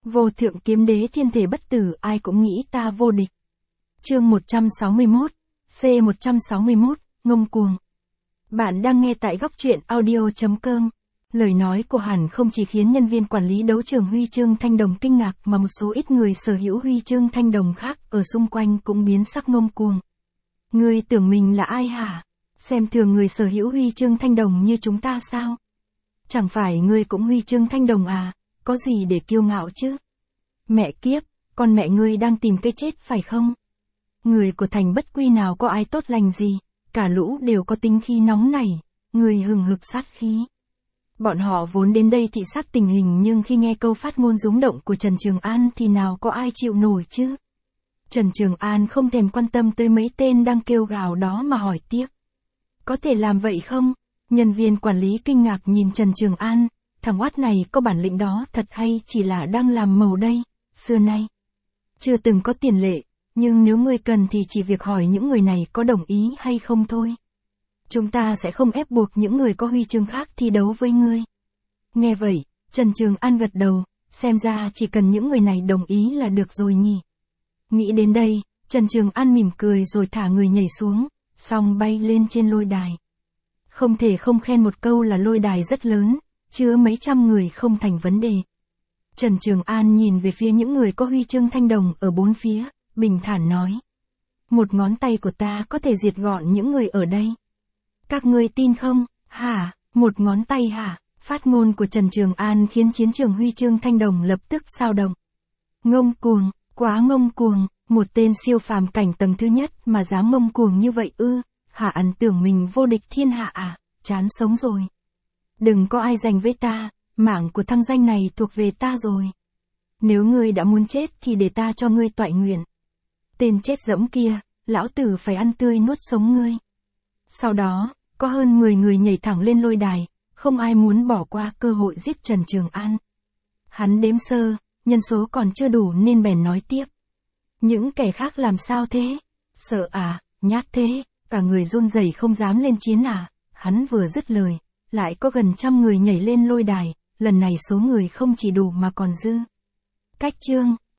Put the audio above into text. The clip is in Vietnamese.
Vô thượng kiếm đế thiên thể bất tử, ai cũng nghĩ ta vô địch. Chương 161, C161, ngông cuồng. Bạn đang nghe tại góc truyện audio.com. Lời nói của Hàn không chỉ khiến nhân viên quản lý đấu trường huy chương thanh đồng kinh ngạc mà một số ít người sở hữu huy chương thanh đồng khác ở xung quanh cũng biến sắc ngông cuồng. Ngươi tưởng mình là ai hả? Xem thường người sở hữu huy chương thanh đồng như chúng ta sao? Chẳng phải ngươi cũng huy chương thanh đồng à? Có gì để kiêu ngạo chứ? Mẹ kiếp, con mẹ ngươi đang tìm cái chết phải không? Người của thành bất quy nào có ai tốt lành gì, cả lũ đều có tính khí nóng nảy, người hừng hực sát khí. Bọn họ vốn đến đây thị sát tình hình nhưng khi nghe câu phát ngôn rúng động của Trần Trường An thì nào có ai chịu nổi chứ? Trần Trường An không thèm quan tâm tới mấy tên đang kêu gào đó mà hỏi tiếp. Có thể làm vậy không? Nhân viên quản lý kinh ngạc nhìn Trần Trường An, thằng oát này có bản lĩnh đó thật hay chỉ là đang làm màu đây, xưa nay. Chưa từng có tiền lệ, nhưng nếu ngươi cần thì chỉ việc hỏi những người này có đồng ý hay không thôi. Chúng ta sẽ không ép buộc những người có huy chương khác thi đấu với ngươi. Nghe vậy, Trần Trường An gật đầu, xem ra chỉ cần những người này đồng ý là được rồi nhỉ. Nghĩ đến đây, Trần Trường An mỉm cười rồi thả người nhảy xuống, xong bay lên trên lôi đài. Không thể không khen một câu là lôi đài rất lớn, chứa mấy trăm người không thành vấn đề. Trần Trường An nhìn về phía những người có huy chương thanh đồng ở bốn phía, bình thản nói. Một ngón tay của ta có thể diệt gọn những người ở đây. Các ngươi tin không? Hả? Một ngón tay hả? Phát ngôn của Trần Trường An khiến chiến trường huy chương thanh đồng lập tức xao động. Ngông cuồng, quá ngông cuồng, một tên siêu phàm cảnh tầng thứ nhất mà dám ngông cuồng như vậy ư? Hả, ăn tưởng mình vô địch thiên hạ à? Chán sống rồi. Đừng có ai giành với ta, mảng của thăng danh này thuộc về ta rồi. Nếu ngươi đã muốn chết thì để ta cho ngươi toại nguyện. Tên chết dẫm kia, lão tử phải ăn tươi nuốt sống ngươi. Sau đó, có hơn 10 người nhảy thẳng lên lôi đài, không ai muốn bỏ qua cơ hội giết Trần Trường An. Hắn đếm sơ, nhân số còn chưa đủ nên bèn nói tiếp. Những kẻ khác làm sao thế? Sợ à, nhát thế, cả người run rẩy không dám lên chiến à? Hắn vừa dứt lời, lại có gần 100 người nhảy lên lôi đài, lần này số người không chỉ đủ mà còn dư. Cách chương